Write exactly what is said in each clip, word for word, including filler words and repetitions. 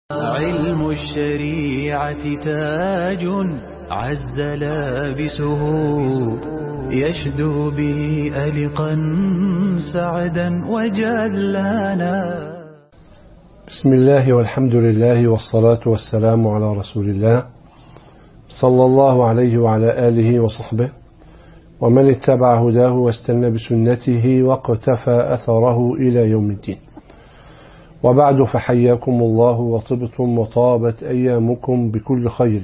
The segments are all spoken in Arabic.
علم الشريعة تاج عز لابسه يشدو به ألقا سعدا وجلانا. بسم الله والحمد لله والصلاة والسلام على رسول الله صلى الله عليه وعلى آله وصحبه ومن اتبع هداه واستنى بسنته واقتفى أثره إلى يوم الدين. وبعد، فحياكم الله وطبتم وطابت أيامكم بكل خير،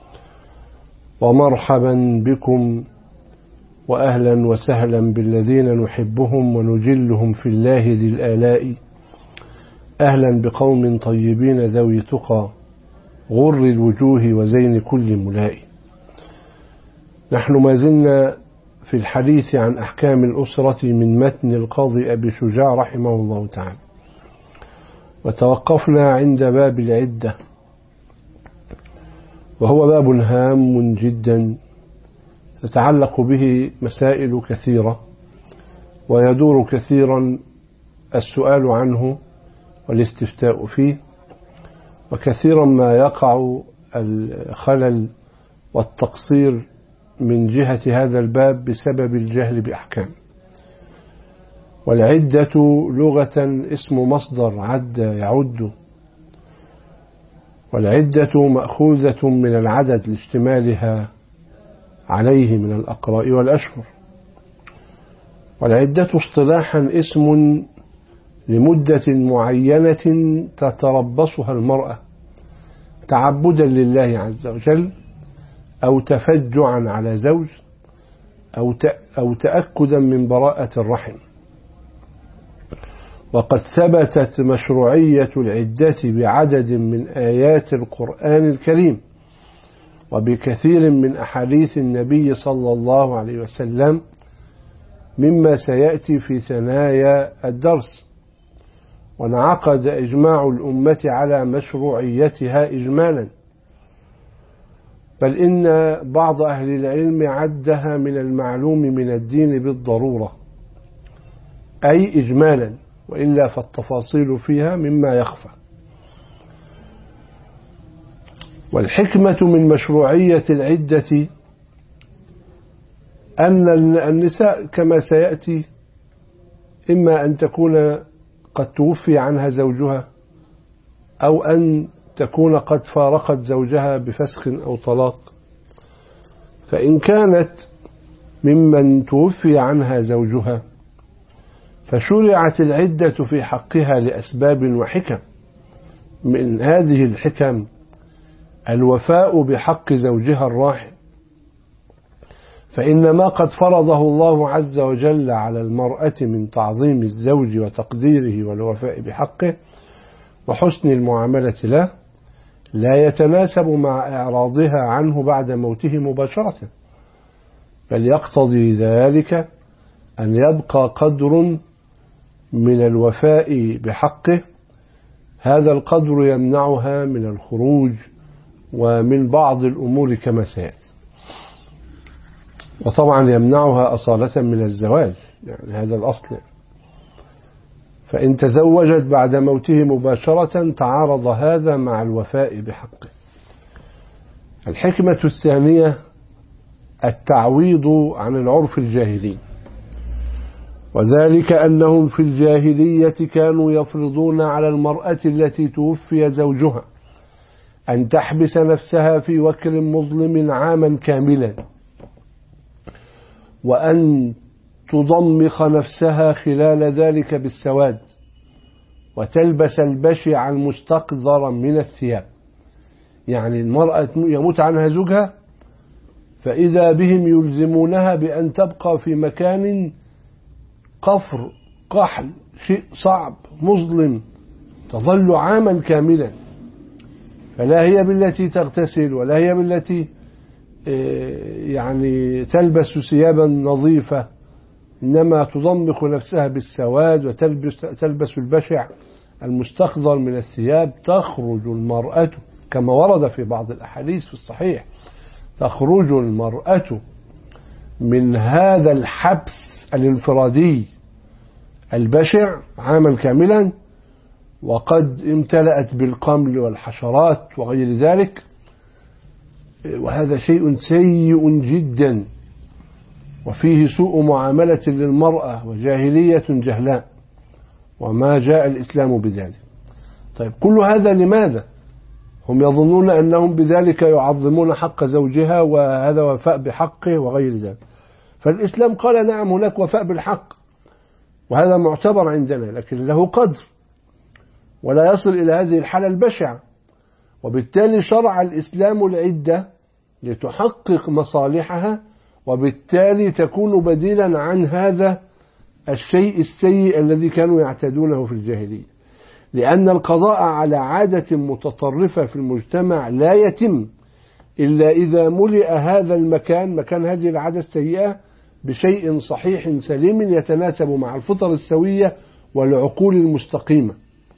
ومرحبا بكم وأهلا وسهلا بالذين نحبهم ونجلهم في الله ذي الآلاء. أهلا بقوم طيبين ذوي تقى غر الوجوه وزين كل ملاء. نحن ما زلنا في الحديث عن أحكام الأسرة من متن القاضي أبي شجاع رحمه الله تعالى، وتوقفنا عند باب العدة، وهو باب هام جدا تتعلق به مسائل كثيرة، ويدور كثيرا السؤال عنه والاستفتاء فيه، وكثيرا ما يقع الخلل والتقصير من جهة هذا الباب بسبب الجهل بأحكام. والعدة لغة اسم مصدر عد يعد، والعدة مأخوذة من العدد لاشتمالها عليه من الأقراء والأشهر. والعدة اصطلاحا اسم لمدة معينة تتربصها المرأة تعبدا لله عز وجل، أو تفجعا على زوج، أو أو تأكدا من براءة الرحم. وقد ثبتت مشروعية العدة بعدد من آيات القرآن الكريم وبكثير من أحاديث النبي صلى الله عليه وسلم، مما سيأتي في ثنايا الدرس. وانعقد إجماع الأمة على مشروعيتها إجمالا، بل إن بعض أهل العلم عدها من المعلوم من الدين بالضرورة، أي إجمالا، وإلا فالتفاصيل فيها مما يخفى. والحكمة من مشروعية العدة أن النساء كما سيأتي إما أن تكون قد توفي عنها زوجها، أو أن تكون قد فارقت زوجها بفسخ أو طلاق. فإن كانت ممن توفي عنها زوجها فشرعت العدة في حقها لأسباب وحكم. من هذه الحكم الوفاء بحق زوجها الراحل، فإن ما قد فرضه الله عز وجل على المرأة من تعظيم الزوج وتقديره والوفاء بحقه وحسن المعاملة له لا يتناسب مع إعراضها عنه بعد موته مباشرة، بل يقتضي ذلك أن يبقى قدر من الوفاء بحقه. هذا القدر يمنعها من الخروج ومن بعض الأمور كما سيأتي، وطبعا يمنعها أصالة من الزواج، يعني هذا الأصل. فإن تزوجت بعد موته مباشرة تعارض هذا مع الوفاء بحقه. الحكمة الثانية التعويض عن العرف الجاهلي، وذلك أنهم في الجاهلية كانوا يفرضون على المرأة التي توفي زوجها أن تحبس نفسها في وكر مظلم عاما كاملا، وأن تضمخ نفسها خلال ذلك بالسواد، وتلبس البشع المستقذر من الثياب. يعني المرأة يموت عنها زوجها، فإذا بهم يلزمونها بأن تبقى في مكان قفر قحل، شيء صعب مظلم، تظل عاما كاملا. فلا هي بالتي تغتسل، ولا هي بالتي يعني تلبس ثيابا نظيفة، إنما تضمخ نفسها بالسواد وتلبس تلبس البشع المستقذر من الثياب. تخرج المرأة كما ورد في بعض الأحاديث في الصحيح، تخرج المرأة من هذا الحبس الانفرادي البشع عاما كاملا، وقد امتلأت بالقمل والحشرات وغير ذلك، وهذا شيء سيء جدا، وفيه سوء معاملة للمرأة وجاهلية جهلاء، وما جاء الإسلام بذلك. طيب كل هذا لماذا؟ هم يظنون أنهم بذلك يعظمون حق زوجها وهذا وفاء بحقه وغير ذلك. فالإسلام قال نعم هناك وفاء بالحق، وهذا معتبر عندنا، لكن له قدر ولا يصل إلى هذه الحالة البشعة. وبالتالي شرع الإسلام العدة لتحقق مصالحها، وبالتالي تكون بديلا عن هذا الشيء السيء الذي كانوا يعتادونه في الجاهلية. لأن القضاء على عادة متطرفة في المجتمع لا يتم إلا إذا ملئ هذا المكان، مكان هذه العادة السيئة، بشيء صحيح سليم يتناسب مع الفطر السوية والعقول المستقيمة.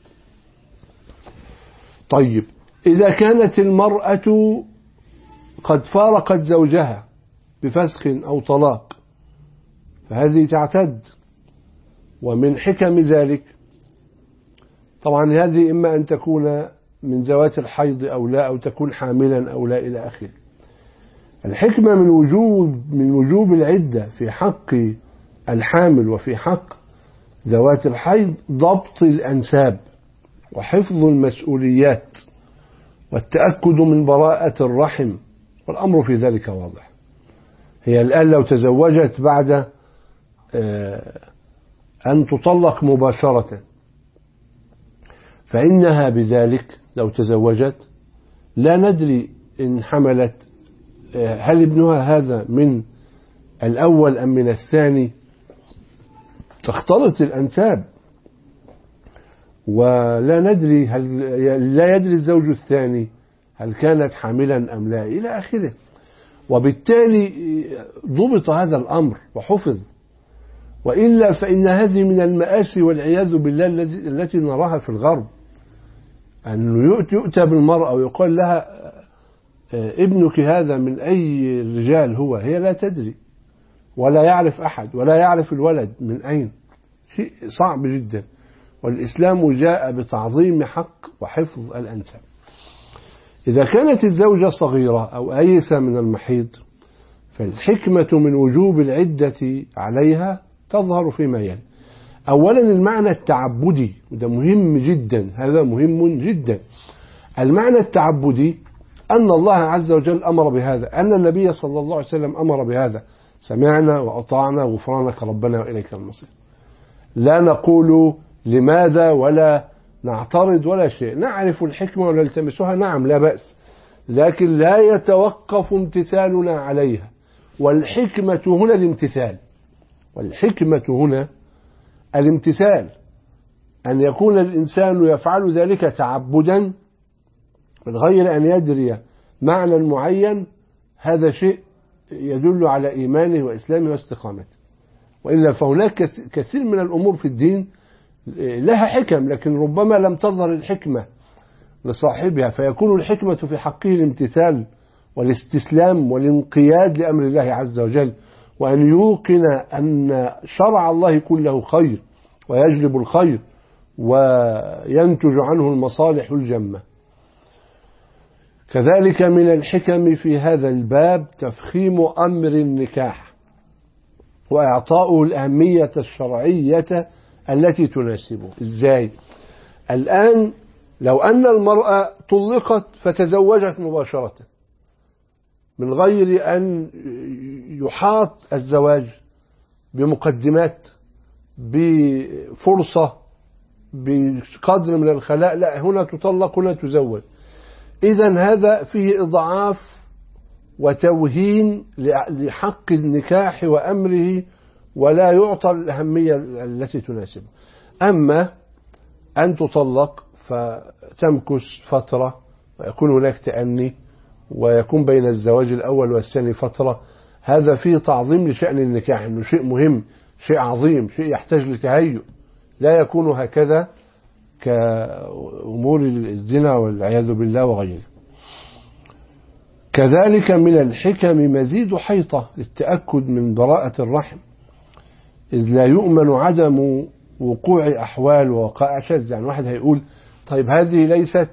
طيب إذا كانت المرأة قد فارقت زوجها بفسخ أو طلاق فهذه تعتد، ومن حكم ذلك طبعا هذه إما أن تكون من ذوات الحيض أو لا، أو تكون حاملا أو لا إلى آخره. الحكمة من وجوب من وجوب العدة في حق الحامل وفي حق ذوات الحيض ضبط الأنساب وحفظ المسؤوليات والتأكد من براءة الرحم، والأمر في ذلك واضح. هي الآن لو تزوجت بعد أن تطلق مباشرة فإنها بذلك لو تزوجت لا ندري إن حملت هل ابنها هذا من الأول أم من الثاني، تختلط الأنساب، ولا ندري هل لا يدري الزوج الثاني هل كانت حاملا أم لا إلى آخره. وبالتالي ضبط هذا الأمر وحفظ، وإلا فإن هذه من المآسي والعياذ بالله التي نراها في الغرب، أن يؤتى بالمرأة ويقال لها ابنك هذا من أي رجال هو، هي لا تدري ولا يعرف أحد ولا يعرف الولد من أين. شيء صعب جدا، والإسلام جاء بتعظيم حق وحفظ الأنساب. إذا كانت الزوجة صغيرة أو أيسة من المحيض فالحكمة من وجوب العدة عليها تظهر فيما يلي. أولا المعنى التعبدي، وده مهم جدا، هذا مهم جدا. المعنى التعبدي أن الله عز وجل أمر بهذا، أن النبي صلى الله عليه وسلم أمر بهذا، سمعنا وأطعنا غفرانك ربنا وإليك المصير. لا نقول لماذا ولا نعترض ولا شيء، نعرف الحكمة ونلتمسها، نعم لا بأس، لكن لا يتوقف امتثالنا عليها. والحكمة هنا الامتثال، والحكمة هنا الامتثال، أن يكون الإنسان يفعل ذلك تعبدا من غير أن يدري معنى معين. هذا شيء يدل على إيمانه وإسلامه واستقامته. وإلا فهناك كثير من الأمور في الدين لها حكم، لكن ربما لم تظهر الحكمة لصاحبها، فيكون الحكمة في حقه الامتثال والاستسلام والانقياد لأمر الله عز وجل، وأن يوقن أن شرع الله كله خير ويجلب الخير وينتج عنه المصالح الجمة. كذلك من الحكم في هذا الباب تفخيم أمر النكاح وإعطاؤه الأهمية الشرعية التي تناسبه. إزاي؟ الآن لو أن المرأة طلقت فتزوجت مباشرة من غير أن يحاط الزواج بمقدمات بفرصة بقدر من الخلاء، لا، هنا تطلق هنا تزوج، إذن هذا فيه إضعاف وتوهين لحق النكاح وأمره، ولا يعطى الأهمية التي تناسبه. أما أن تطلق فتمكث فترة ويكون هناك تأني ويكون بين الزواج الأول والثاني فترة، هذا فيه تعظيم لشأن النكاح، إنه شيء مهم، شيء عظيم، شيء يحتاج لتهيؤ، لا يكون هكذا كأمور الزنا والعياذ بالله وغيره. كذلك من الحكم مزيد حيطة للتأكد من براءة الرحم، إذ لا يؤمن عدم وقوع أحوال ووقائع شاذة. يعني واحد هيقول طيب هذه ليست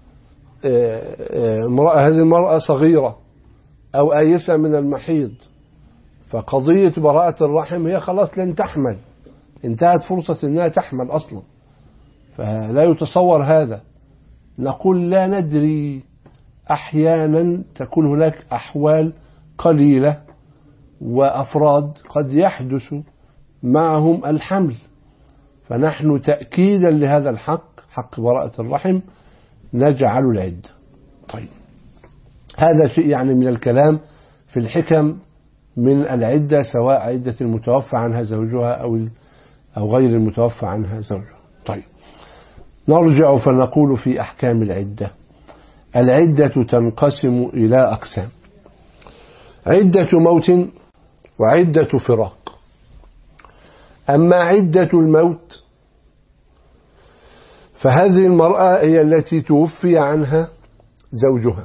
امرأة، هذه المرأة صغيرة أو آيسة من المحيض، فقضية براءة الرحم هي خلاص لن تحمل، انتهت فرصة أنها تحمل أصلا، فلا يتصور هذا. نقول لا ندري، أحيانا تكون هناك أحوال قليلة وأفراد قد يحدث معهم الحمل، فنحن تأكيدا لهذا الحق، حق براءة الرحم، نجعل العدة. طيب هذا شيء يعني من الكلام في الحكم من العدة، سواء عدة المتوفى عنها زوجها أو أو غير المتوفى عنها زوجها. طيب نرجع فنقول في أحكام العدة. العدة تنقسم إلى أقسام: عدة موت وعدة فراق. أما عدة الموت فهذه المرأة هي التي توفي عنها زوجها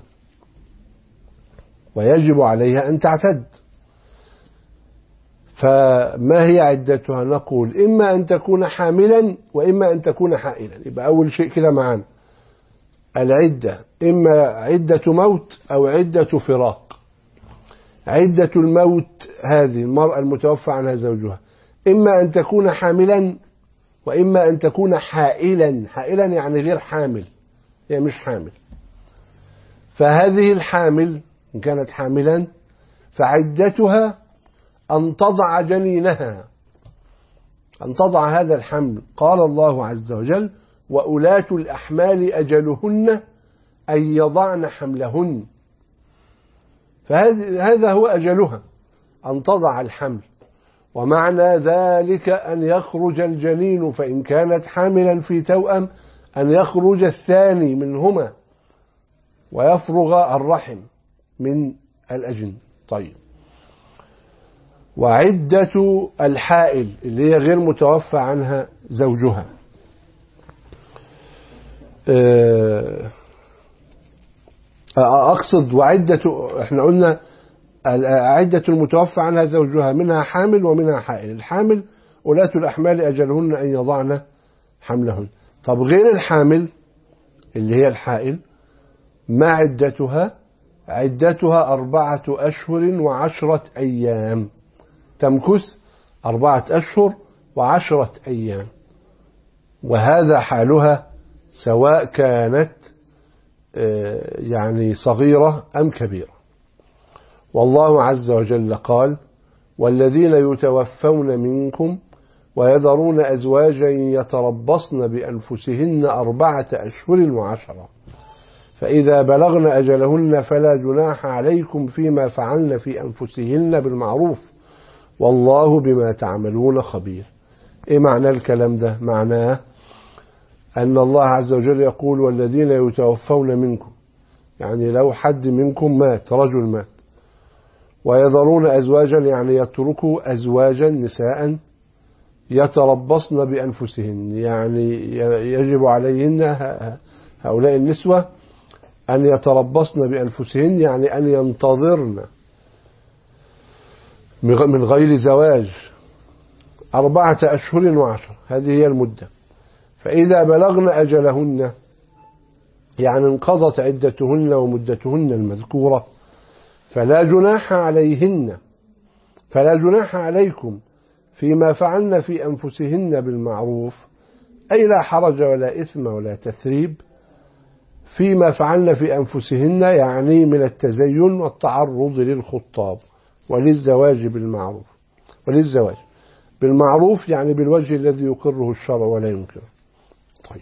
ويجب عليها أن تعتد. فما هي عدتها؟ نقول إما أن تكون حاملا وإما أن تكون حائلا. يبقى أول شيء كده معانا العدة إما عدة موت أو عدة فراق. عدة الموت هذه المرأة المتوفى عنها زوجها إما أن تكون حاملا وإما أن تكون حائلا. حائلا يعني غير حامل، هي مش حامل. فهذه الحامل إن كانت حاملا فعدتها أن تضع جنينها، أن تضع هذا الحمل. قال الله عز وجل: وأولاة الأحمال أجلهن أن يضعن حملهن. فهذا هو أجلها، أن تضع الحمل. ومعنى ذلك أن يخرج الجنين، فإن كانت حاملا في توأم أن يخرج الثاني منهما ويفرغ الرحم من الأجن. طيب وعدة الحائل اللي هي غير متوفى عنها زوجها، أقصد وعدة، احنا قلنا عدة المتوفى عنها زوجها منها حامل ومنها حائل. الحامل أولاة الأحمال أجلهن أن يضعن حملهن. طب غير الحامل اللي هي الحائل، ما عدتها؟ عدتها أربعة أشهر وعشرة أيام، تمكث أربعة أشهر وعشرة أيام. وهذا حالها سواء كانت يعني صغيرة أم كبيرة. والله عز وجل قال: والذين يتوفون منكم ويذرون أزواجا يتربصن بأنفسهن أربعة أشهر وعشرة فإذا بلغن أجلهن فلا جناح عليكم فيما فعلن في أنفسهن بالمعروف والله بما تعملون خبير. إيه معنى الكلام ده؟ معناه أن الله عز وجل يقول: والذين يتوفون منكم، يعني لو حد منكم مات، رجل مات، ويذرون أزواجا يعني يتركوا أزواجا نساء يتربصن بأنفسهن، يعني يجب عليهن هؤلاء النسوة أن يتربصن بأنفسهن، يعني أن ينتظرن من غير زواج أربعة أشهر وعشر، هذه هي المدة. فإذا بلغن أجلهن يعني انقضت عدتهن ومدتهن المذكورة فلا جناح عليهن فلا جناح عليكم فيما فعلن في أنفسهن بالمعروف، أي لا حرج ولا إثم ولا تثريب فيما فعلن في أنفسهن، يعني من التزين والتعرض للخطاب وللزواج بالمعروف. وللزواج بالمعروف يعني بالوجه الذي يقره الشرع ولا ينكره. طيب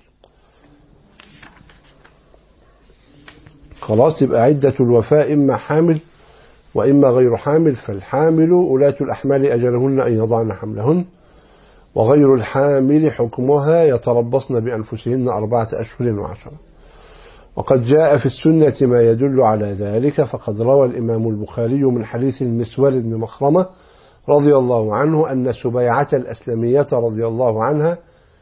خلاص، يبقى عدة الوفاء إما حامل وإما غير حامل. فالحامل أولاة الأحمال أجلهن أن يضعن حملهن، وغير الحامل حكمها يتربصن بأنفسهن أربعة أشهر وعشرة. وقد جاء في السنة ما يدل على ذلك، فقد روى الإمام البخاري من حديث المسور بن مخرمة رضي الله عنه أن سبيعة الأسلمية رضي الله عنها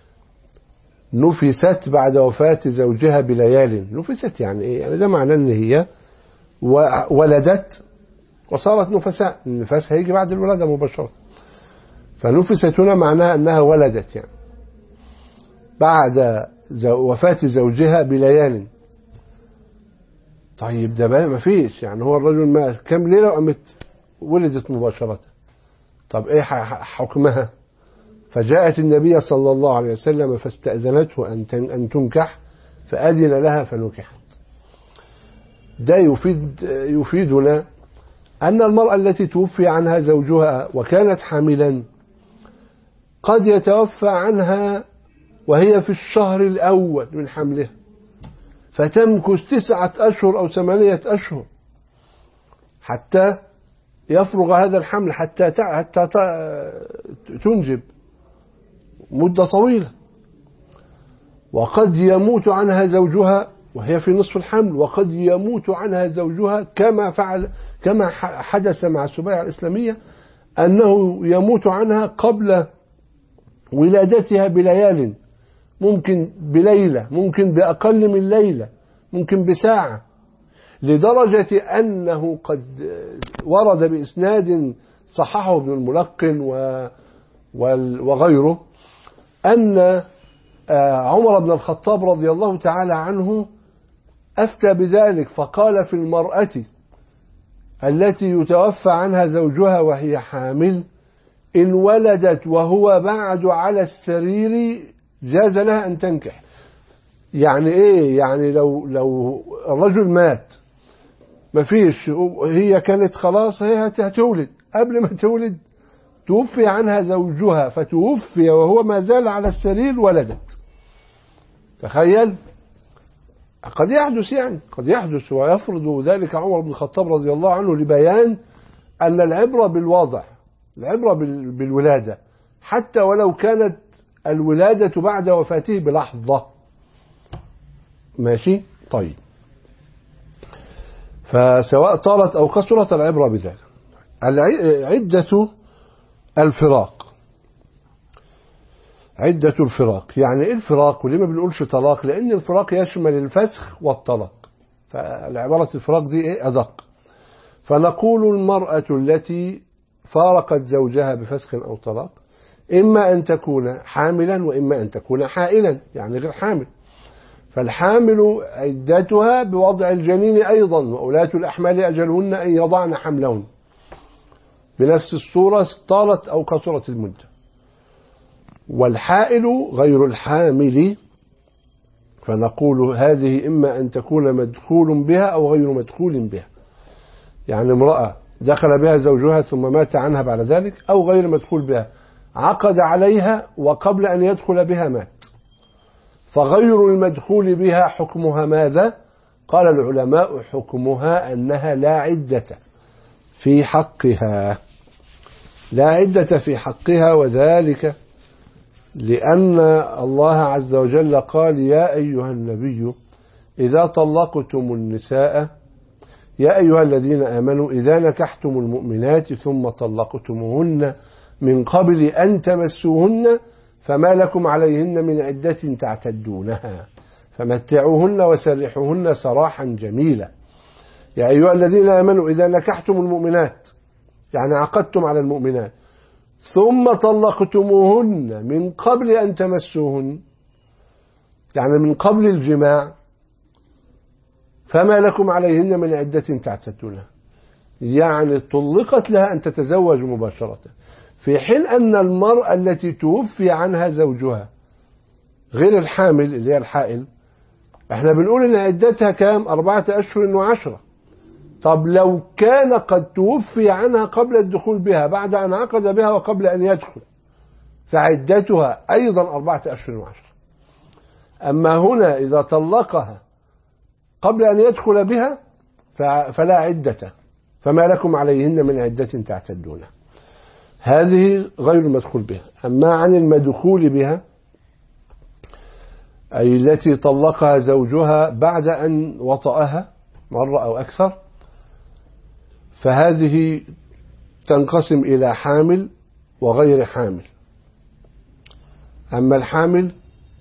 نفست بعد وفاة زوجها بليال. نفست يعني إيه؟ يعني ده معناه أن هي ولدت وصارت نفساء. النفاس هيجي بعد الولادة مباشرة، فنفست هنا معناها أنها ولدت يعني. بعد وفاة زوجها بليال. طيب ده بقى ما فيش، يعني هو الرجل مات كم ليلة وقامت ولدت مباشرة، طب ايه حكمها؟ فجاءت النبي صلى الله عليه وسلم فاستأذنته أن تنكح فأذن لها فنكحت. ده يفيد يفيدنا أن المرأة التي توفي عنها زوجها وكانت حاملا قد يتوفى عنها وهي في الشهر الأول من حملها، فتمكث تسعة أشهر أو ثمانية أشهر حتى يفرغ هذا الحمل، حتى حتى تنجب مدة طويلة. وقد يموت عنها زوجها وهي في نصف الحمل، وقد يموت عنها زوجها كما فعل كما حدث مع السبيعة الإسلامية، أنه يموت عنها قبل ولادتها بليال، ممكن بليلة، ممكن بأقل من ليلة، ممكن بساعة، لدرجة أنه قد ورد بإسناد صححه ابن الملقن وغيره أن عمر بن الخطاب رضي الله تعالى عنه أفتى بذلك، فقال في المرأة التي يتوفى عنها زوجها وهي حامل إن ولدت وهو بعد على السرير جاز لها أن تنكح. يعني إيه؟ يعني لو لو الرجل مات ما فيش، هي كانت خلاص هي هتولد، قبل ما تولد توفي عنها زوجها فتوفي وهو ما زال على السرير ولدت. تخيل، قد يحدث يعني قد يحدث ويفرض ذلك عمر بن الخطاب رضي الله عنه لبيان أن العبرة بالوضع، العبرة بالولادة، حتى ولو كانت الولادة بعد وفاته بلحظة. ماشي؟ طيب، فسواء طالت أو قصرت العبرة بذلك. عدة الفراق، عدة الفراق يعني إيه الفراق؟ وليه ما بنقولش طلاق؟ لأن الفراق يشمل الفسخ والطلاق، فالعبارة الفراق دي إيه؟ أدق. فنقول المرأة التي فارقت زوجها بفسخ أو طلاق إما أن تكون حاملا وإما أن تكون حائلا، يعني غير حامل. فالحامل عدتها بوضع الجنين أيضا، وأولاة الأحمال أجلهن أن يضعن حملهن، بنفس الصورة طالت أو قصرت المدة. والحائل غير الحامل فنقول هذه إما أن تكون مدخول بها أو غير مدخول بها، يعني امرأة دخل بها زوجها ثم مات عنها بعد ذلك، أو غير مدخول بها عقد عليها وقبل أن يدخل بها مات. فغير المدخول بها حكمها ماذا؟ قال العلماء حكمها أنها لا عدة في حقها، لا عدة في حقها، وذلك لأن الله عز وجل قال يا أيها النبي إذا طلقتم النساء يا أيها الذين آمنوا إذا نكحتم المؤمنات ثم طلقتموهن من قبل أن تمسوهن فما لكم عليهن من عدة تعتدونها فمتعوهن وسرحوهن سراحا جميلا. يا أيها الذين آمنوا إذا نكحتم المؤمنات، يعني عقدتم على المؤمنات، ثم طلقتموهن من قبل أن تمسوهن، يعني من قبل الجماع، فما لكم عليهن من عدة تعتدونها، يعني طلقت لها أن تتزوج مباشرة. في حين أن المرأة التي توفي عنها زوجها غير الحامل اللي هي الحائل، احنا بنقول ان عدتها كام؟ أربعة أشهر وعشرة. طب لو كان قد توفي عنها قبل الدخول بها، بعد أن عقد بها وقبل أن يدخل، فعدتها أيضا أربعة أشهر وعشرة. أما هنا إذا طلقها قبل أن يدخل بها فلا عدة، فما لكم عليهن من عدة تعتدونها. هذه غير المدخول بها. أما عن المدخول بها، أي التي طلقها زوجها بعد أن وطأها مرة أو أكثر، فهذه تنقسم إلى حامل وغير حامل. أما الحامل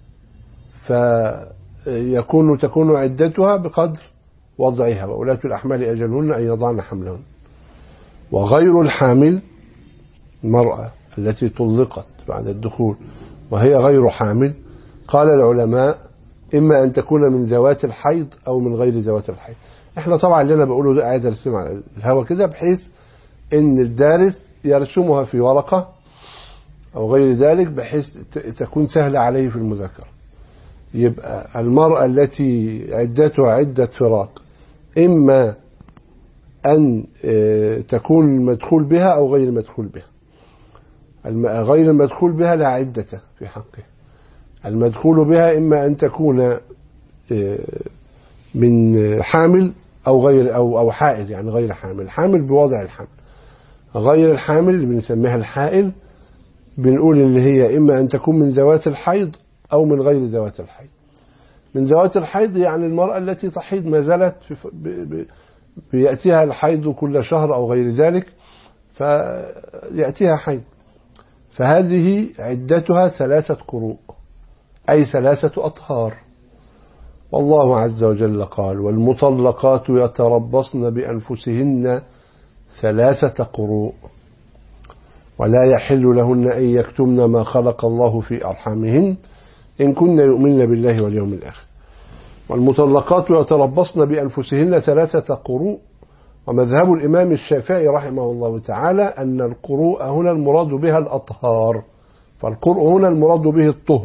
فيكون تكون عدتها بقدر وضعها، وأولاة الأحمال أجلهن أن يضعن حملهن. وغير الحامل المرأة التي طلقت بعد الدخول وهي غير حامل قال العلماء إما أن تكون من ذوات الحيض أو من غير ذوات الحيض. احنا طبعا اللي أنا بقوله ده قاعد أرسم على الهوا كده بحيث إن الدارس يرسمها في ورقة أو غير ذلك بحيث تكون سهلة عليه في المذاكرة. يبقى المرأة التي عدتها عدة فراق إما أن تكون مدخول بها أو غير مدخول بها. غير المدخول بها لا عدة في حقه. المدخول بها إما أن تكون من حامل أو غير أو أو حائل، يعني غير حامل، حامل بوضع الحمل. غير الحامل اللي بنسميها الحائل بنقول اللي هي إما أن تكون من ذوات الحيض أو من غير ذوات الحيض. من ذوات الحيض يعني المرأة التي تحيض ما زالت بيأتيها الحيض كل شهر أو غير ذلك فيأتيها حيض، فهذه عدتها ثلاثة قروء أي ثلاثة أطهار. والله عز وجل قال والمطلقات يتربصن بأنفسهن ثلاثة قروء ولا يحل لهن أن يكتمن ما خلق الله في أرحامهن إن كن يؤمن بالله واليوم الآخر. والمطلقات يتربصن بأنفسهن ثلاثة قروء. ومذهب الإمام الشافعي رحمه الله تعالى أن القروء هنا المراد بها الأطهار، فالقرء هنا المراد به الطهر.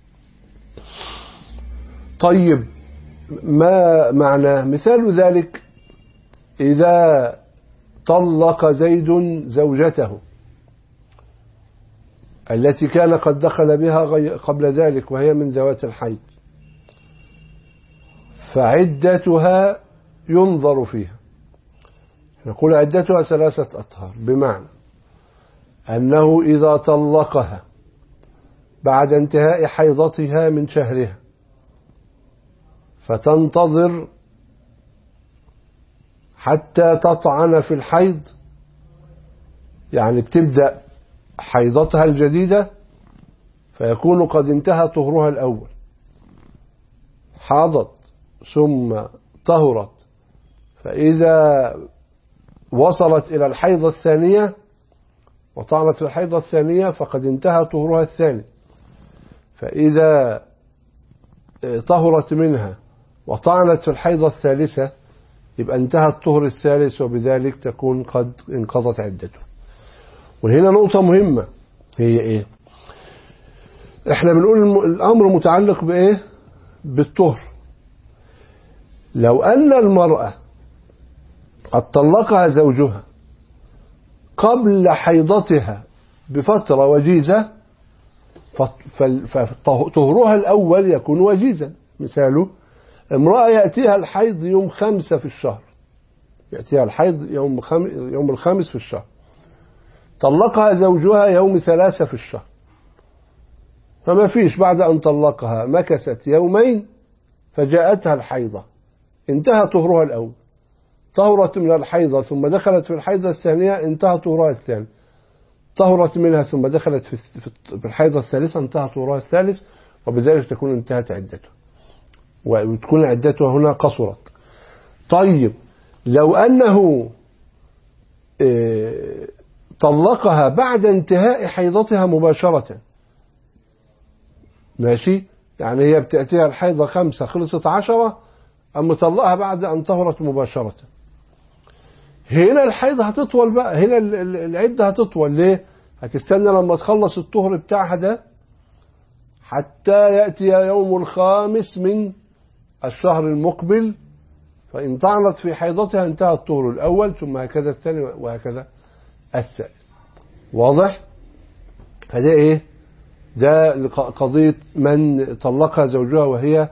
طيب ما معنى مثال ذلك؟ إذا طلق زيد زوجته التي كان قد دخل بها قبل ذلك وهي من ذوات الحيض فعدتها ينظر فيها. نقول عدتها ثلاثة أطهار بمعنى أنه إذا طلقها بعد انتهاء حيضتها من شهرها فتنتظر حتى تطعن في الحيض، يعني بتبدأ حيضتها الجديدة فيكون قد انتهى طهرها الأول، حاضت ثم طهرت، فإذا وصلت إلى الحيضة الثانية وطعنت في الحيضة الثانية فقد انتهى طهرها الثاني، فإذا طهرت منها وطعنت في الحيضة الثالثة يبقى انتهى الطهر الثالث وبذلك تكون قد انقضت عدته. وهنا نقطة مهمة هي ايه؟ احنا بنقول الامر متعلق بايه؟ بالطهر. لو ان المرأة قد طلقها زوجها قبل حيضتها بفترة وجيزة فطهرها الاول يكون وجيزا. مثاله امرأة يأتيها الحيض يوم خمسة في الشهر، يأتيها الحيض يوم خم... يوم الخامس في الشهر، طلقها زوجها يوم ثلاثة في الشهر، فما فيش بعد أن طلقها مكثت يومين فجاءتها الحيضة، انتهى طهرها الأول، طهرت من الحيضة ثم دخلت في الحيضة الثانية انتهى طهرها الثاني، طهرت منها ثم دخلت في الحيضة الثالثة انتهى طهرها الثالث، وبذلك تكون انتهت عدتها وتكون عدتها هنا قصرت. طيب لو أنه اه طلقها بعد انتهاء حيضتها مباشرة، ماشي، يعني هي بتأتيها الحيضة خمسة خلصت عشرة أما طلقها بعد أن طهرت مباشرة، هنا الحيضة هتطول بقى، هنا العدة هتطول. ليه؟ هتستنى لما تخلص الطهر بتاعها ده حتى يأتي يوم الخامس من الشهر المقبل، فإن طعنت في حيضتها انتهى الطهر الأول ثم هكذا الثاني وهكذا الثالث. واضح؟ فده ايه؟ ده قضية من طلقها زوجها وهي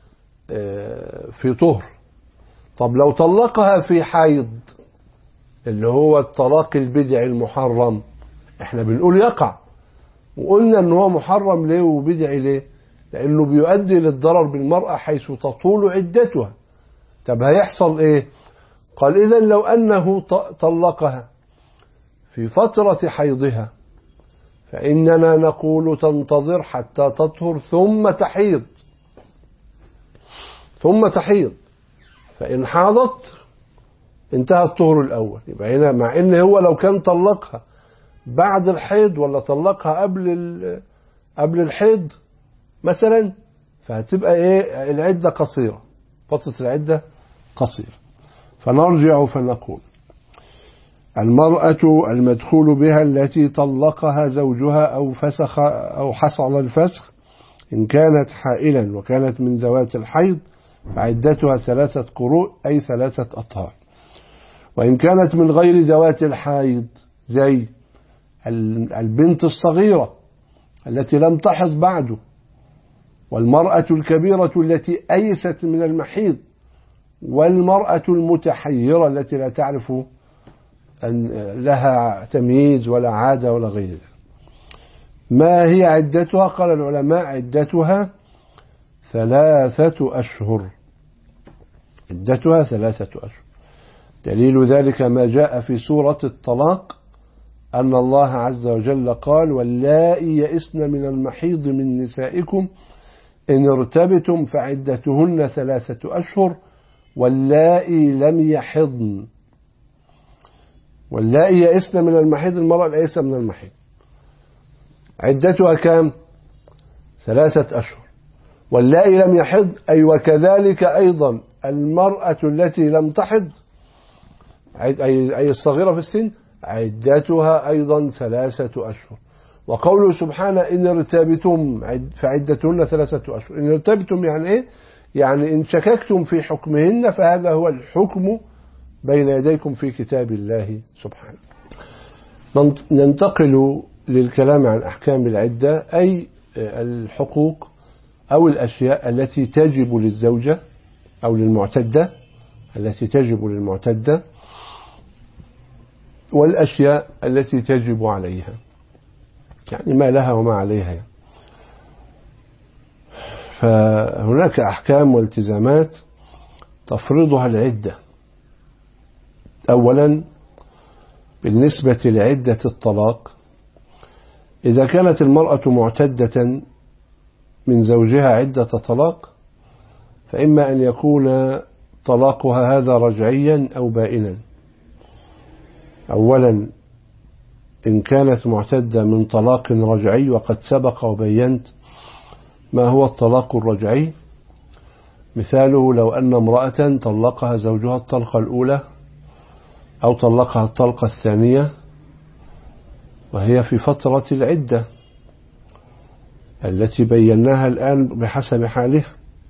في طهر. طب لو طلقها في حيض اللي هو الطلاق البدعي المحرم، احنا بنقول يقع، وقلنا ان هو محرم ليه وبدعي ليه؟ لانه بيؤدي للضرر بالمرأة حيث تطول عدتها. طب هيحصل ايه؟ قال اذا لو انه طلقها في فترة حيضها فإننا نقول تنتظر حتى تطهر ثم تحيض ثم تحيض فإن حاضت انتهى الطهر الأول. يبقى هنا مع إن هو لو كان طلقها بعد الحيض ولا طلقها قبل قبل الحيض مثلا فهتبقى إيه العدة قصيرة، فترة العدة قصيرة. فنرجع فنقول المرأة المدخول بها التي طلقها زوجها أو فسخ أو حصل الفسخ إن كانت حائلا وكانت من ذوات الحيض فعدتها ثلاثة قروء أي ثلاثة أطهار. وإن كانت من غير ذوات الحيض زي البنت الصغيرة التي لم تحض بعد، والمرأة الكبيرة التي أيست من المحيض، والمرأة المتحيرة التي لا تعرف أن لها تمييز ولا عادة ولا غير ذلك. ما هي عدتها؟ قال العلماء عدتها ثلاثة أشهر. عدتها ثلاثة أشهر. دليل ذلك ما جاء في سورة الطلاق أن الله عز وجل قال واللائي يئسن من المحيض من نسائكم إن ارتبتم فعدتهن ثلاثة أشهر واللائي لم يحضن. واللائي يئسن من المحيض المرأة الأيسة من المحيض عدتها كام؟ ثلاثة أشهر. واللائي لم يحض أي وكذلك أيضا المرأة التي لم تحض أي الصغيرة في السن عدتها أيضا ثلاثة أشهر. وقوله سبحانه إن ارتبتم فعدتهن ثلاثة أشهر. إن ارتبتم يعني إيه؟ يعني إن شككتم في حكمهن فهذا هو الحكم بين يديكم في كتاب الله سبحانه. ننتقل للكلام عن أحكام العدة أي الحقوق أو الأشياء التي تجب للزوجة أو للمعتدة التي تجب للمعتدة والأشياء التي تجب عليها، يعني ما لها وما عليها. فهناك أحكام والتزامات تفرضها العدة. أولا بالنسبة لعدة الطلاق، إذا كانت المرأة معتدة من زوجها عدة طلاق فإما أن يكون طلاقها هذا رجعيا أو بائنا. أولا إن كانت معتدة من طلاق رجعي، وقد سبق وبينت ما هو الطلاق الرجعي. مثاله لو أن امرأة طلقها زوجها الطلقة الأولى أو طلقها الطلقة الثانية وهي في فترة العدة التي بيناها الآن بحسب حالها،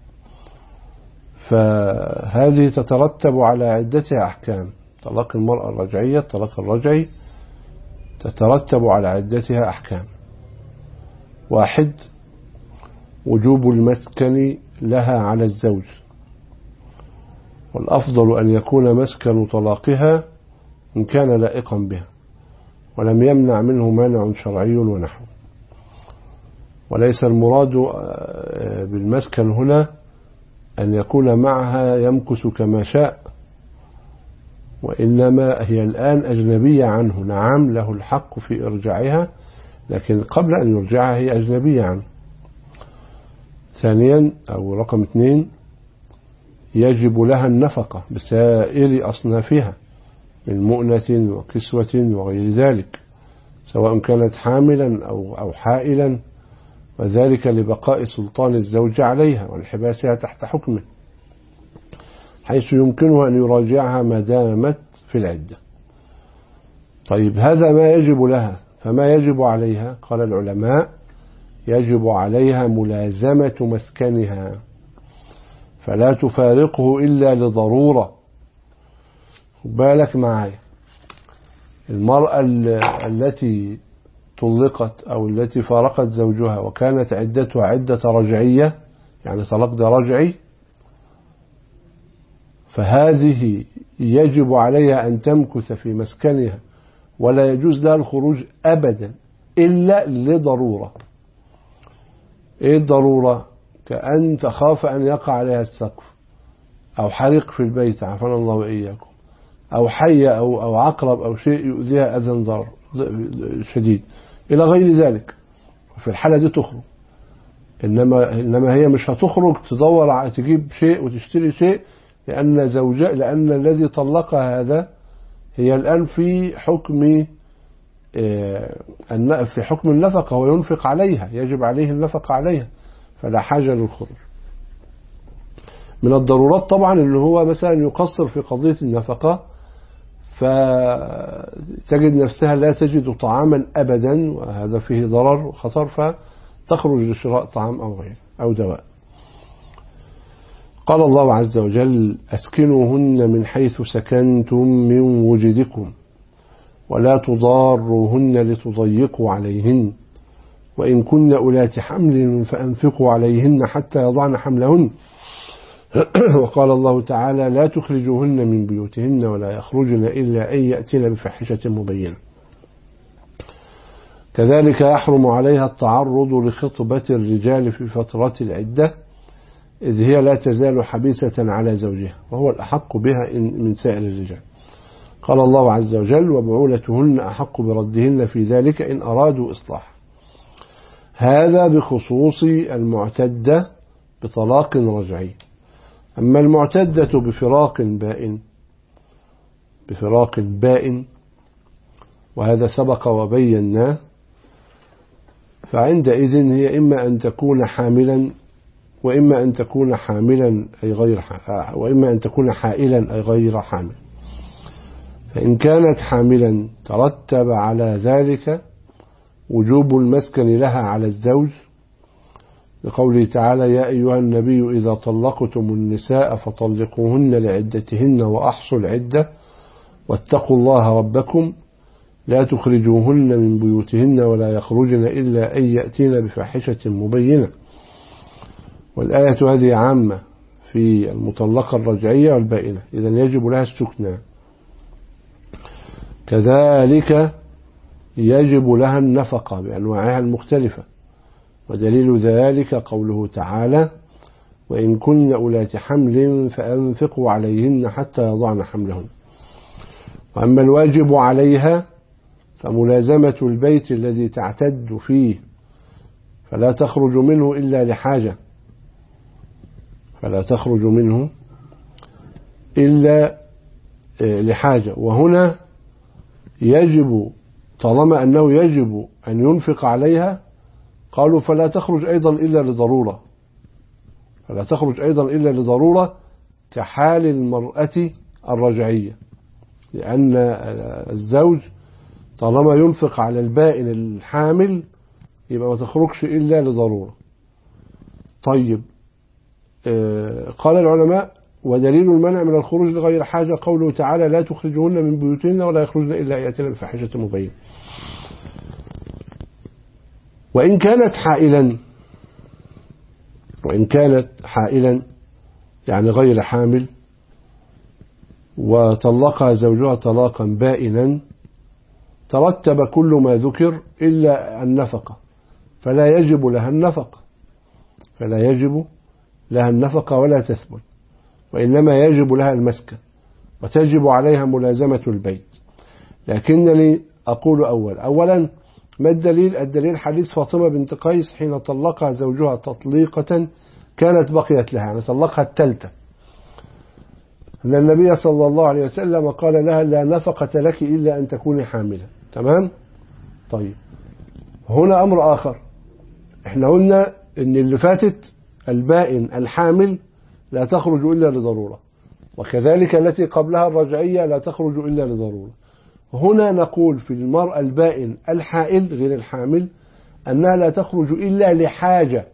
فهذه تترتب على عدتها أحكام. طلاق المرأة الرجعية الطلاق الرجعي تترتب على عدتها أحكام. واحد وجوب المسكن لها على الزوج، والأفضل أن يكون مسكن طلاقها إن كان لائقا بها ولم يمنع منه مانع شرعي ونحو. وليس المراد بالمسكن هنا أن يكون معها يمكث كما شاء، وإنما هي الآن أجنبية عنه. نعم له الحق في إرجاعها، لكن قبل أن يرجعها هي أجنبية عنه. ثانيا أو رقم اثنين يجب لها النفقة بسائر أصنافها من مؤنة وكسوة وغير ذلك، سواء كانت حاملا أو أو حائلا، وذلك لبقاء سلطان الزوج عليها وانحباسها تحت حكمه، حيث يمكنه أن يراجعها ما دامت في العدة. طيب هذا ما يجب لها، فما يجب عليها؟ قال العلماء يجب عليها ملازمة مسكنها فلا تفارقه إلا لضرورة. بالك معايا، المرأة التي طلقت أو التي فارقت زوجها وكانت عدتها عدة رجعية، يعني طلاق ده رجعي، فهذه يجب عليها أن تمكث في مسكنها ولا يجوز لها الخروج أبدا إلا لضرورة. إيه الضرورة؟ كأن تخاف أن يقع عليها السقف أو حريق في البيت عافانا الله وإياكم، أو حية أو أو عقرب أو شيء يؤذيها أذى ضرر شديد إلى غير ذلك. في الحالة دي تخرج، إنما إنما هي مش هتخرج تدور على تجيب شيء وتشتري شيء، لأن زوجها لأن الذي طلقها هذا هي الآن في حكم في حكم النفقة وينفق عليها، يجب عليه النفقة عليها، فلا حاجة للخروج. من الضرورات طبعا اللي هو مثلا يقصر في قضية النفقة، فتجد نفسها لا تجد طعاما أبدا، وهذا فيه ضرر وخطر، فتخرج لشراء طعام أو غيره أو دواء. قال الله عز وجل: أسكنوهن من حيث سكنتم من وجدكم ولا تضاروهن لتضيقوا عليهن وإن كن أولات حمل فأنفقوا عليهن حتى يضعن حملهن. وقال الله تعالى: لا تخرجوهن من بيوتهن ولا يخرجن إلا أن يأتين بفاحشة مبينة. كذلك يحرم عليها التعرض لخطبة الرجال في فترة العدة، إذ هي لا تزال حبيسة على زوجها وهو الأحق بها من سائر الرجال. قال الله عز وجل: وبعولتهن أحق بردهن في ذلك إن أرادوا إصلاح. هذا بخصوص المعتدة بطلاق رجعي. أما المعتدة بفراق بائن بفراق بائن وهذا سبق وبيناه، فعندئذ هي إما أن تكون حاملا وإما أن تكون حاملا أي غير وإما أن تكون حائلا أي غير حامل. فإن كانت حاملا ترتب على ذلك وجوب المسكن لها على الزوج، بقوله تعالى: يا أيها النبي إذا طلقتم النساء فطلقوهن لعدتهن وأحصوا العدة واتقوا الله ربكم لا تخرجوهن من بيوتهن ولا يخرجن إلا أن يأتين بفاحشة مبينة. والآية هذه عامة في المطلقة الرجعية والبائنة، إذن يجب لها السكنى. كذلك يجب لها النفقة بأنواعها المختلفة، ودليل ذلك قوله تعالى: وإن كن أولات حمل فأنفقوا عليهن حتى يضعن حملهن. وأما الواجب عليها فملازمة البيت الذي تعتد فيه، فلا تخرج منه إلا لحاجة فلا تخرج منه إلا لحاجة. وهنا يجب طالما أنه يجب أن ينفق عليها، قالوا فلا تخرج أيضا إلا لضرورة فلا تخرج أيضا إلا لضرورة كحال المرأة الرجعية، لأن الزوج طالما ينفق على البائن الحامل يبقى ما تخرجش إلا لضرورة. طيب، قال العلماء: ودليل المنع من الخروج لغير حاجة قوله تعالى: لا تخرجوهن من بيوتهن ولا يخرجن إلا يأتين بفاحشة مبينة. وإن كانت حائلا وإن كانت حائلا يعني غير حامل وطلقها زوجها طلاقا بائنا، ترتب كل ما ذكر إلا النفقة، فلا يجب لها النفقة فلا يجب لها النفقة ولا تثبت، وإنما يجب لها المسكن وتجب عليها ملازمة البيت. لكنني أقول أول أولا ما الدليل؟ الدليل حديث فاطمة بنت قيس حين طلقها زوجها تطليقة كانت بقيت لها، يعني طلقها الثالثة، أن النبي صلى الله عليه وسلم قال لها: لا نفقة لك إلا أن تكوني حاملة. تمام؟ طيب، هنا أمر آخر. احنا قلنا إن اللي فاتت البائن الحامل لا تخرج إلا لضرورة، وكذلك التي قبلها الرجعية لا تخرج إلا لضرورة. هنا نقول في المرأة البائن الحائل غير الحامل أنها لا تخرج إلا لحاجة.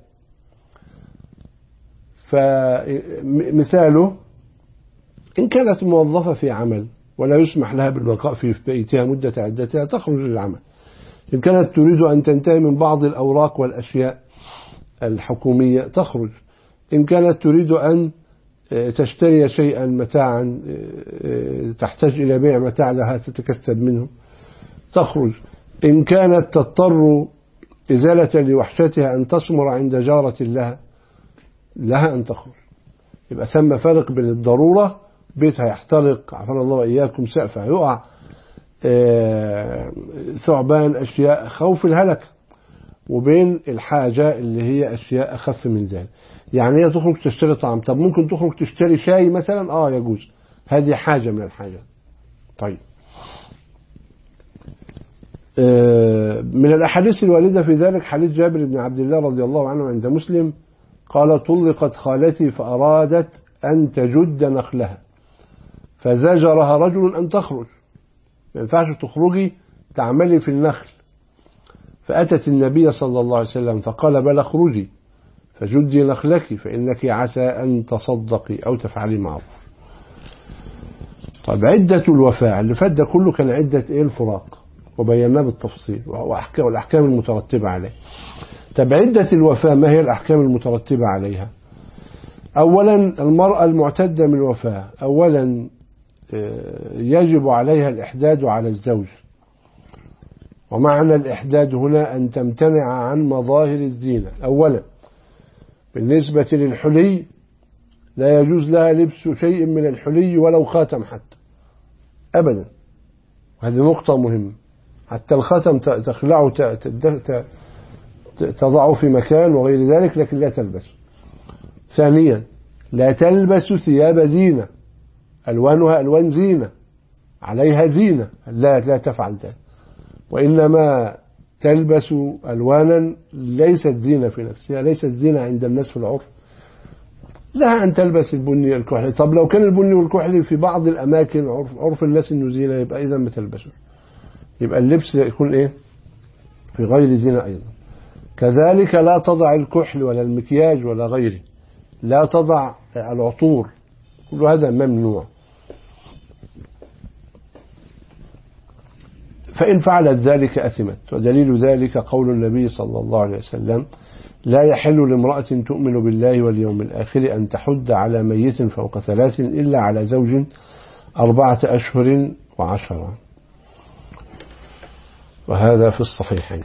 فمثاله إن كانت موظفة في عمل ولا يسمح لها بالبقاء في بيتها مدة عدتها تخرج للعمل. إن كانت تريد أن تنتهي من بعض الأوراق والأشياء الحكومية تخرج. إن كانت تريد أن تشتري شيئا متاعا تحتاج إلى بيع متاع لها تتكسب منه تخرج. إن كانت تضطر إزالة لوحشتها أن تسمر عند جارة لها لها أن تخرج. يبقى ثم فرق بين الضرورة، بيتها يحترق عفوا الله وإياكم، سقفها يقع، ثعبان، أشياء خوف الهلك، وبين الحاجة اللي هي أشياء أخف من ذلك. يعني هي تخرج تشتري طعام، طب ممكن تخرج تشتري شاي مثلا، آه يجوز، هذه حاجة من الحاجات. طيب، من الأحاديث الواردة في ذلك حديث جابر بن عبد الله رضي الله عنه عند مسلم قال: طلقت خالتي فأرادت أن تجد نخلها، فزجرها رجل أن تخرج، ما ينفعش تخرجي تعملي في النخل. فأتت النبي صلى الله عليه وسلم فقال بل اخرجي فجدي نخلك فإنك عسى أن تصدقي أو تفعلي معروف. طيب عدة الوفاة اللي فات ده كله كان عدة إيه؟ الفراق، وبيناه بالتفصيل والأحكام المترتبة عليه. طب عدة الوفاة ما هي الأحكام المترتبة عليها؟ أولا المرأة المعتدة من الوفاة أولا يجب عليها الإحداد على الزوج، ومعنى الإحداد هنا أن تمتنع عن مظاهر الزينة. أولا بالنسبة للحلي لا يجوز لها لبس شيء من الحلي ولو خاتم حتى أبدا، هذه نقطة مهمة. حتى الخاتم تخلعه تضعه في مكان وغير ذلك، لكن لا تلبسه. ثانيا لا تلبس ثياب زينة ألوانها ألوان زينة عليها زينة، لا لا تفعل ذلك، وإنما تلبس ألوانا ليست زينة في نفسها، ليست زينة عند الناس في العرف. لها أن تلبس البني الكحلي. طب لو كان البني والكحلي في بعض الأماكن عرف, عرف الناس إنه زينة، يبقى إذا ما تلبسه، يبقى اللبس يكون إيه؟ في غير زينة أيضا. كذلك لا تضع الكحل ولا المكياج ولا غيره، لا تضع العطور، كل هذا ممنوع. فإن فعلت ذلك أثمت، ودليل ذلك قول النبي صلى الله عليه وسلم لا يحل لامرأة تؤمن بالله واليوم الآخر أن تحد على ميت فوق ثلاث إلا على زوج أربعة أشهر وعشرة، وهذا في الصحيحين.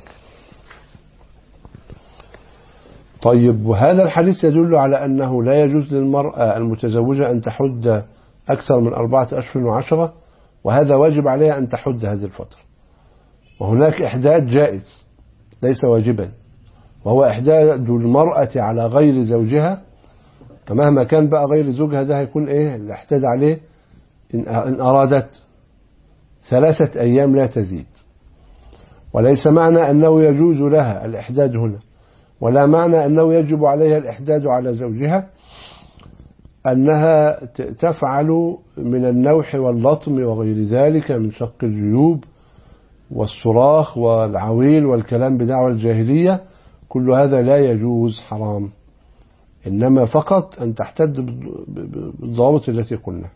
طيب وهذا الحديث يدل على أنه لا يجوز للمرأة المتزوجة أن تحد أكثر من أربعة أشهر وعشرة، وهذا واجب عليها أن تحد هذه الفترة. وهناك إحداد جائز ليس واجبا، وهو إحداد المرأة على غير زوجها، فمهما كان بقى غير زوجها ده هيكون إيه اللي احتاج عليه إن أرادت ثلاثة أيام لا تزيد. وليس معنى أنه يجوز لها الإحداد هنا، ولا معنى أنه يجب عليها الإحداد على زوجها أنها تفعل من النوح واللطم وغير ذلك من شق الجيوب والصراخ والعويل والكلام بدعوى الجاهلية، كل هذا لا يجوز، حرام. إنما فقط أن تحتد بالضوابط التي قلنا.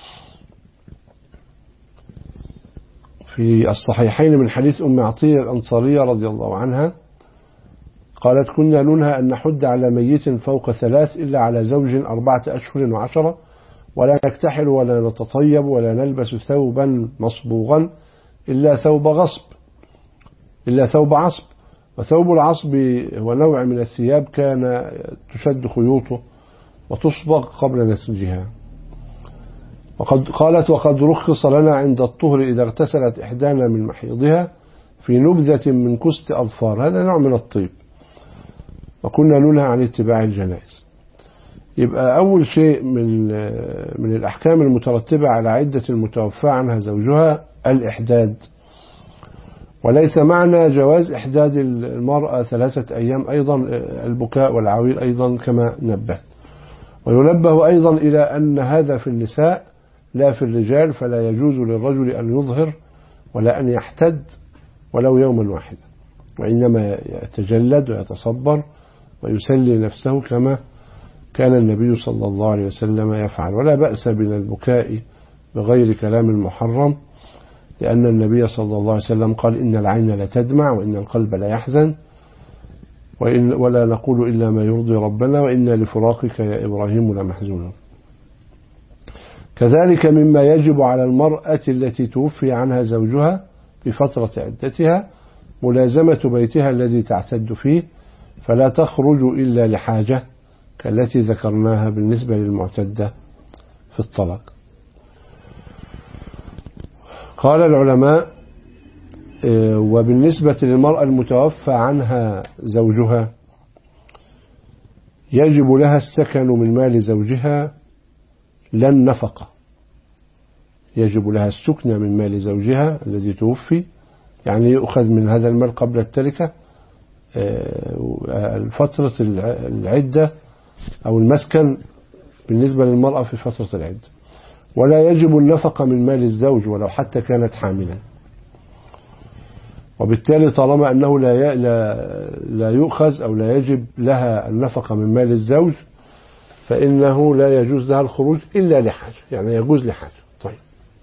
في الصحيحين من حديث أم عطية الأنصارية رضي الله عنها قالت كنا ننهى أن نحد على ميت فوق ثلاث إلا على زوج أربعة أشهر وعشرة، ولا نكتحل ولا نتطيب ولا نلبس ثوبا مصبوغا إلا ثوب غصب إلا ثوب عصب. وثوب العصب هو نوع من الثياب كان تشد خيوطه وتصبغ قبل نسجها. وقد قالت وقد رخص لنا عند الطهر إذا اغتسلت إحدانا من محيضها في نبذة من كست أظفار، هذا نوع من الطيب، وكنا ننهى عن اتباع الجنائز. يبقى أول شيء من من الأحكام المترتبة على عدة المتوفى عنها زوجها الإحداد، وليس معنى جواز إحداد المرأة ثلاثة أيام أيضا البكاء والعويل أيضا كما نبه. وينبه أيضا إلى أن هذا في النساء لا في الرجال، فلا يجوز للرجل أن يظهر ولا أن يحتد ولو يوما واحدا، وإنما يتجلد ويتصبر ويسلي نفسه كما كان النبي صلى الله عليه وسلم يفعل. ولا بأس من البكاء بغير كلام محرم، لأن النبي صلى الله عليه وسلم قال إن العين لا تدمع وإن القلب لا يحزن، وإن ولا نقول إلا ما يرضي ربنا وإنا لفراقك يا إبراهيم لمحزونون. كذلك مما يجب على المرأة التي توفي عنها زوجها في فترة عدتها ملازمة بيتها الذي تعتد فيه، فلا تخرج إلا لحاجة كالتي ذكرناها بالنسبة للمعتدة في الطلاق. قال العلماء وبالنسبة للمرأة المتوفى عنها زوجها يجب لها السكن من مال زوجها لا النفقة، يجب لها السكن من مال زوجها الذي توفي، يعني يؤخذ من هذا المال قبل التركة الفترة العدة أو المسكن بالنسبة للمرأة في فترة العدة، ولا يجب النفقة من مال الزوج ولو حتى كانت حاملا. وبالتالي طالما أنه لا لا يؤخذ أو لا يجب لها النفقة من مال الزوج، فإنه لا يجوز لها الخروج إلا لحاجة، يعني يجوز لحاجة. طيب،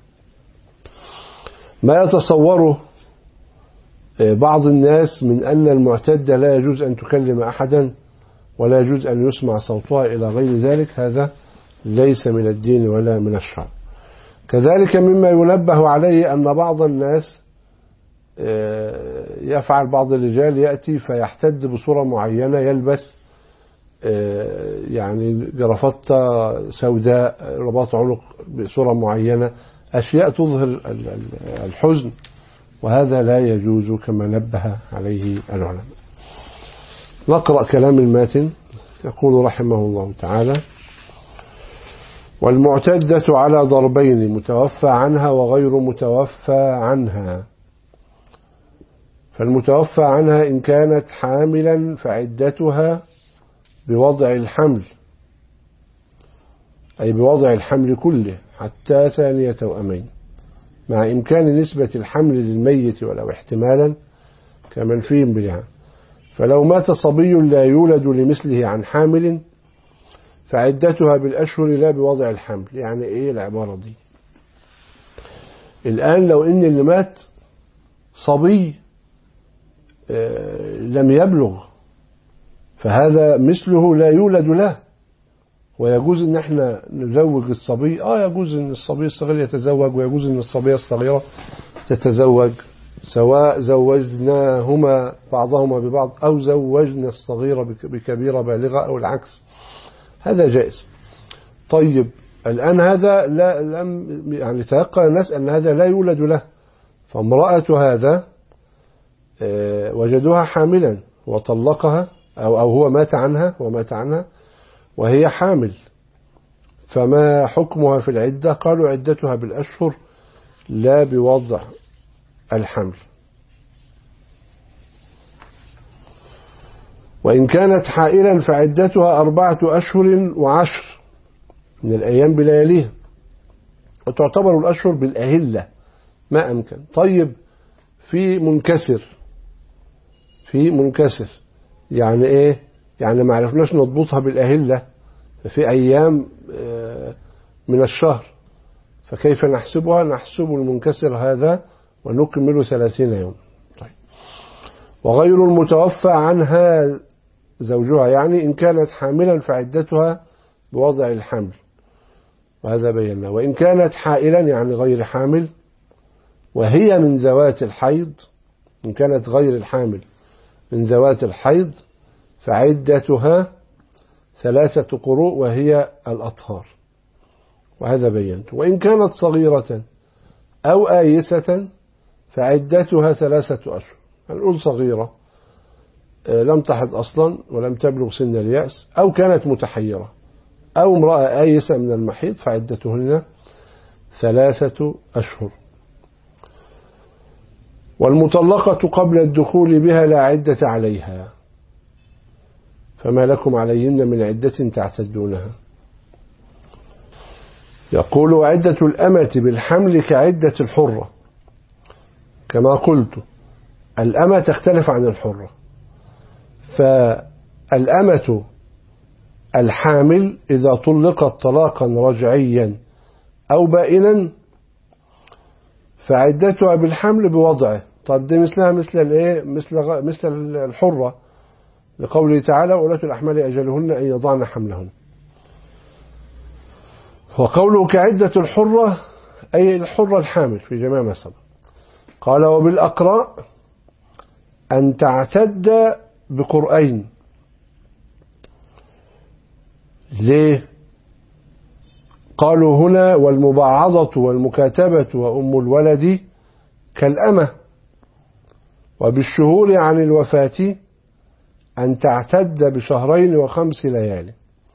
ما يتصوره بعض الناس من أن المعتدة لا يجوز أن تكلم أحدا ولا يجوز أن يسمع صوتها إلى غير ذلك، هذا ليس من الدين ولا من الشرع. كذلك مما ينبه عليه أن بعض الناس يفعل، بعض الرجال يأتي فيحتد بصورة معينة، يلبس يعني جرافطة سوداء، رباط عنق بصورة معينة، أشياء تظهر الحزن، وهذا لا يجوز كما نبه عليه العلماء. نقرأ كلام الماتن. يقول رحمه الله تعالى: والمعتدة على ضربين: متوفى عنها وغير متوفى عنها. فالمتوفى عنها إن كانت حاملا فعدتها بوضع الحمل، أي بوضع الحمل كله حتى ثانية توأمين، مع إمكان نسبة الحمل للميت ولو احتمالا كمنفي بها. فلو مات صبي لا يولد لمثله عن حامل فعدتها بالأشهر لا بوضع الحمل. يعني إيه العبارة دي؟ الآن لو إن اللي مات صبي لم يبلغ، فهذا مثله لا يولد له، ويجوز ان احنا نزوج الصبي. اه يجوز ان الصبي الصغير يتزوج، ويجوز ان الصبية الصغيرة تتزوج، سواء زوجناهما بعضهما ببعض أو زوجنا الصغيرة بكبيرة بالغة أو العكس، هذا جائز. طيب الآن هذا لا لم يعني تيقن الناس أن هذا لا يولد له، فامرأة هذا وجدوها حاملا وطلقها، أو أو هو مات عنها ومات عنها وهي حامل، فما حكمها في العدة؟ قالوا عدتها بالأشهر لا بوضع الحمل. وإن كانت حائلا فعدتها أربعة أشهر وعشر من الأيام بلياليها، وتعتبر الأشهر بالأهلة ما أمكن. طيب في منكسر، في منكسر يعني إيه؟ يعني ما عرفناش نضبطها بالأهلة، في أيام من الشهر، فكيف نحسبها؟ نحسب المنكسر هذا ونكمل ثلاثين يوم. طيب. وغير المتوفى عنها زوجها، يعني إن كانت حاملا فعدتها بوضع الحمل، وهذا بينا. وإن كانت حائلا يعني غير حامل وهي من ذوات الحيض، إن كانت غير الحامل من ذوات الحيض فعدتها ثلاثة قروء وهي الأطهار، وهذا بينت. وإن كانت صغيرة أو آيسة فعدتها ثلاثة أشهر. هنقول صغيرة لم تحض أصلا ولم تبلغ سن اليأس، أو كانت متحيرة، أو امرأة آيسة من المحيض فعدتهن ثلاثة أشهر. والمطلقة قبل الدخول بها لا عدة عليها، فما لكم عليهن من عدة تعتدونها. يقول: وعدة الأمة بالحمل كعدة الحرة، كما قلت الأمة تختلف عن الحرة. فالأمة الحامل إذا طلقت طلاقا رجعيا أو بائنا فعدتها بالحمل بوضعه. طب دي مثلها مثل الايه؟ مثل مثل الحرة، لقوله تعالى: وأولاة الأحمال أجلهن أن يضعن حملهن. وقوله كعدة الحرة أي الحرة الحامل في جميع ما سبق. قال: وبالأقراء أن تعتد بقرئين. ليه؟ قالوا هنا: والمبعضة والمكاتبة وأم الولد كالأمة. وبالشهور عن الوفاة أن تعتد بشهرين وخمس ليالي.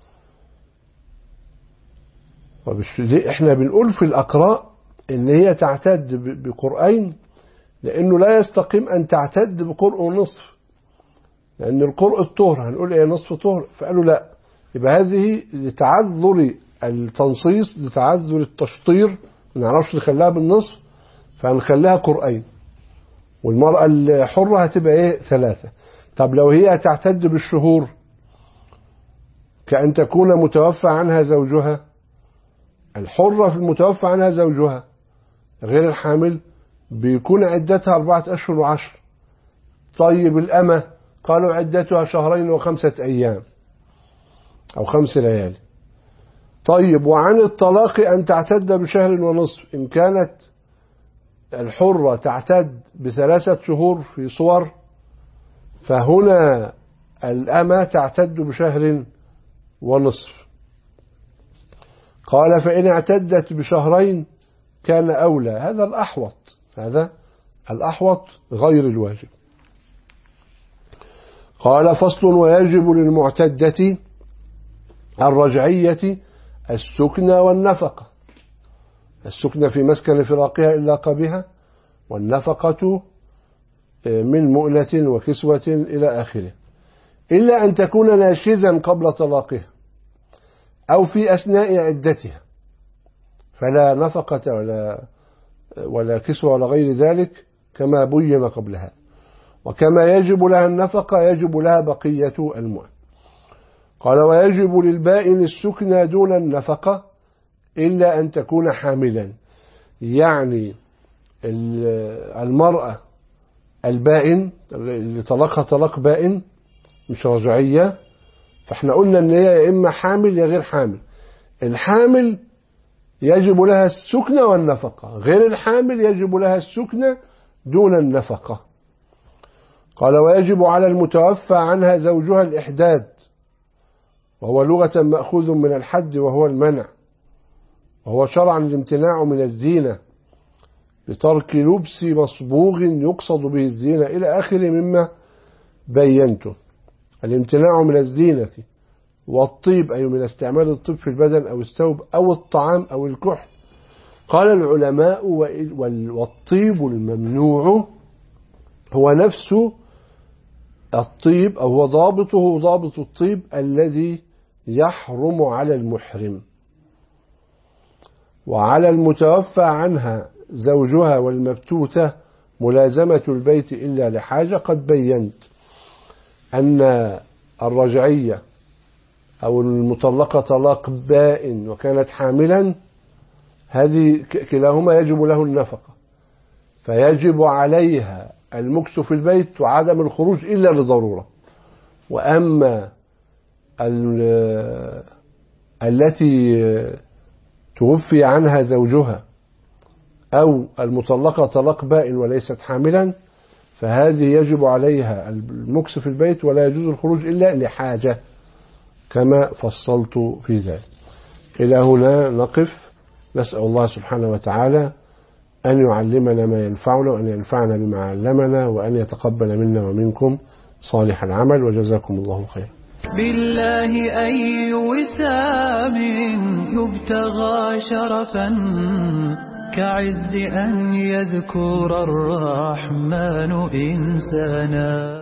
احنا بنقول في الأقراء إن هي تعتد بقرئين، لأنه لا يستقيم أن تعتد بقرء ونصف، لأن القرء الطهر هنقول إيه؟ نصف طهر. فقالوا لا، يبقى هذه لتعذر التنصيص، لتعذر التشطير، ما نعرفش نخليها بالنصف فهنخليها قرئين. والمرأة الحرة هتبقى ايه؟ ثلاثة. طب لو هي تعتد بالشهور كأن تكون متوفى عنها زوجها، الحرة في المتوفى عنها زوجها غير الحامل بيكون عدتها أربعة أشهر وعشر. طيب الأمة قالوا عدتها شهرين وخمسة أيام أو خمس ليالي. طيب وعن الطلاق أن تعتد بشهر ونصف، إن كانت الحرة تعتد بثلاثة شهور في صور، فهنا الأمة تعتد بشهر ونصف. قال فإن اعتدت بشهرين كان أولى، هذا الأحوط، هذا الأحوط غير الواجب. قال فصل ويجب للمعتدة الرجعية السكنى والنفقة. السكنى في مسكن فراقها إن لاق بها، والنفقة من مؤنة وكسوة إلى آخره، إلا أن تكون ناشزا قبل طلاقها أو في أثناء عدتها فلا نفقة ولا ولا كسوة ولا غير ذلك كما بين قبلها. وكما يجب لها النفقة يجب لها بقية المؤن. قال ويجب للبائن السكنى دون النفقة إلا أن تكون حاملا. يعني المرأة البائن اللي طلقها طلاق بائن مش رجعية، فاحنا قلنا ان هي يا اما حامل يا غير حامل. الحامل يجب لها السكنى والنفقة، غير الحامل يجب لها السكنى دون النفقة. قال ويجب على المتوفى عنها زوجها الإحداد، وهو لغة مأخوذ من الحد وهو المنع، وهو شرعا الامتناع من الزينة بترك لبس مصبوغ يقصد به الزينة إلى آخر مما بينته. الامتناع من الزينة والطيب أي من استعمال الطيب في البدن أو الثوب أو الطعام أو الكحل. قال العلماء والطيب الممنوع هو نفس الطيب أو هو ضابطه ضابط الطيب الذي يحرم على المحرم. وعلى المتوفى عنها زوجها والمبتوتة ملازمة البيت إلا لحاجة. قد بينت أن الرجعية أو المطلقة طلاق بائن وكانت حاملا هذه كلاهما يجب له النفقة، فيجب عليها المكث في البيت وعدم الخروج إلا لضرورة. وأما التي توفي عنها زوجها أو المطلقة طلاق بائن وليست حاملا فهذه يجب عليها المكث في البيت ولا يجوز الخروج إلا لحاجة كما فصلت في ذلك. إلى هنا نقف. نسأل الله سبحانه وتعالى أن يعلمنا ما ينفعنا وأن ينفعنا بما علمنا وأن يتقبل منا ومنكم صالح العمل، وجزاكم الله خيرا. بالله أي وسام يبتغى شرفا كعز أن يذكر الرحمن إنسانا.